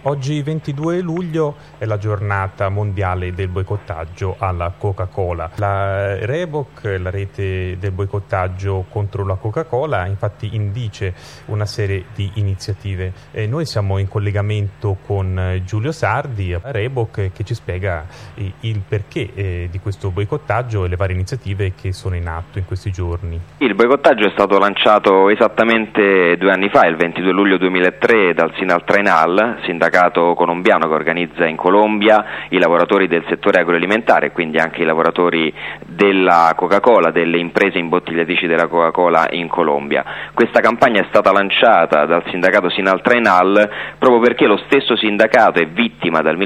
Oggi 22 luglio è la giornata mondiale del boicottaggio alla Coca-Cola. La Reebok, la rete del boicottaggio contro la Coca-Cola, infatti indice una serie di iniziative. Noi siamo in collegamento con Giulio Sardi, Reebok, che ci spiega il perché di questo boicottaggio e le varie iniziative che sono in atto in questi giorni. Il boicottaggio è stato lanciato esattamente 2 anni fa, il 22 luglio 2003, dal Sinal Trainal, sindacato colombiano che organizza in Colombia i lavoratori del settore agroalimentare, quindi anche i lavoratori della Coca-Cola, delle imprese imbottigliatrici della Coca-Cola in Colombia. Questa campagna è stata lanciata dal sindacato Sinal Trainal proprio perché lo stesso sindacato è vittima dal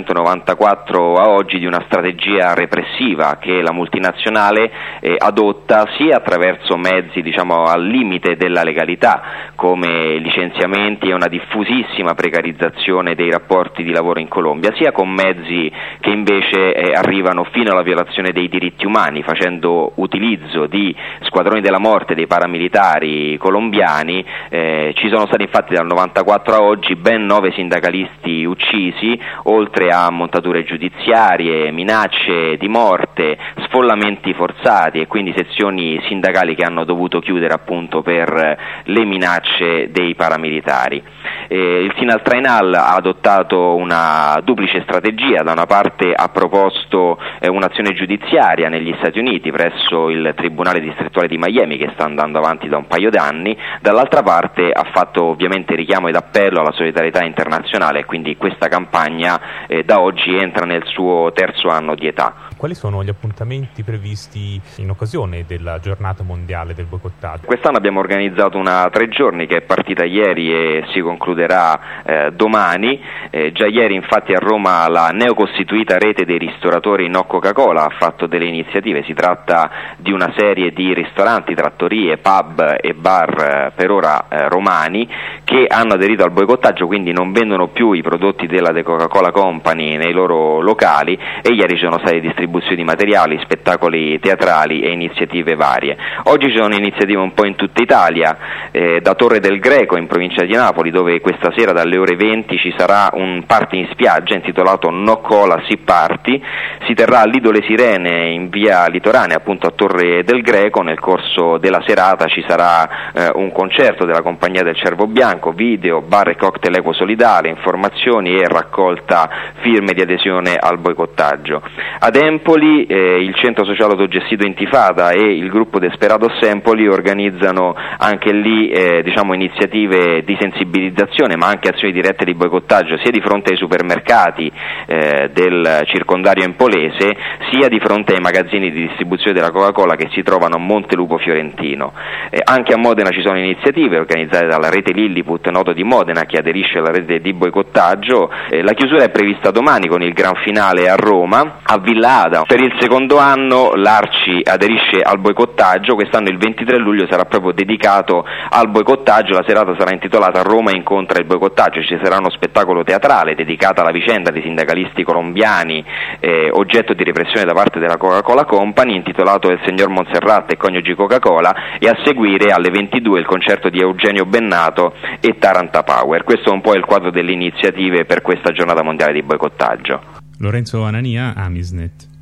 1994 a oggi di una strategia repressiva che la multinazionale adotta sia attraverso mezzi al limite della legalità, come licenziamenti e una diffusissima precarizzazione dei rapporti di lavoro in Colombia, sia con mezzi che invece arrivano fino alla violazione dei diritti umani, facendo utilizzo di squadroni della morte dei paramilitari colombiani. Ci sono stati infatti dal 1994 a oggi ben 9 sindacalisti uccisi, oltre a montature giudiziarie, minacce di morte, sfollamenti forzati e quindi sezioni sindacali che hanno dovuto chiudere appunto per le minacce dei paramilitari. Il Sinal Trainal ha adottato una duplice strategia: da una parte ha proposto un'azione giudiziaria negli Stati Uniti presso il Tribunale distrettuale di Miami, che sta andando avanti da un paio d'anni, dall'altra parte ha fatto ovviamente richiamo ed appello alla solidarietà internazionale e quindi questa campagna da oggi entra nel suo 3° anno di età. Quali sono gli appuntamenti previsti in occasione della giornata mondiale del boicottaggio? Quest'anno abbiamo organizzato una 3 giorni che è partita ieri e si concluderà domani. Già ieri infatti a Roma la neocostituita rete dei ristoratori No Coca-Cola ha fatto delle iniziative. Si tratta di una serie di ristoranti, trattorie, pub e bar per ora romani che hanno aderito al boicottaggio, quindi non vendono più i prodotti della The Coca-Cola Company nei loro locali, e ieri ci sono state distribuzioni di materiali, spettacoli teatrali e iniziative varie. Oggi ci sono iniziative un po' in tutta Italia, da Torre del Greco in provincia di Napoli, dove questa sera dalle ore 20 ci sarà un party in spiaggia intitolato No Cola Sea Party. Si terrà a Lido Le Sirene in via Litoranea, appunto a Torre del Greco. Nel corso della serata ci sarà un concerto della Compagnia del Cervo Bianco, video, bar e cocktail equo solidale, informazioni e raccolta firme di adesione al boicottaggio. Ad Empoli il centro sociale autogestito Intifada e il gruppo Desperados Empoli organizzano anche lì iniziative di sensibilizzazione, ma anche azioni dirette di boicottaggio sia di fronte ai supermercati del circondario empolese, sia di fronte ai magazzini di distribuzione della Coca-Cola che si trovano a Montelupo Fiorentino. Anche a Modena ci sono iniziative organizzate dalla rete Lilliput, noto di Modena, che aderisce alla rete di boicottaggio. La chiusura è prevista domani con il gran finale a Roma, a Villa Ada. Per il 2° anno l'Arci aderisce al boicottaggio. Quest'anno il 23 luglio sarà proprio dedicato al boicottaggio. La serata sarà intitolata Roma incontra il boicottaggio. Ci sarà uno spettacolo teatrale dedicato alla vicenda dei sindacalisti colombiani oggetto di repressione da parte della Coca-Cola Company, intitolato El Señor Montserrat e coniugi Coca-Cola, e a seguire alle 22 il concerto di Eugenio Bennato e Taranta Power. Questo è un po' il quadro delle iniziative per questa giornata mondiale di boicottaggio. Lorenzo Anania, Amisnet.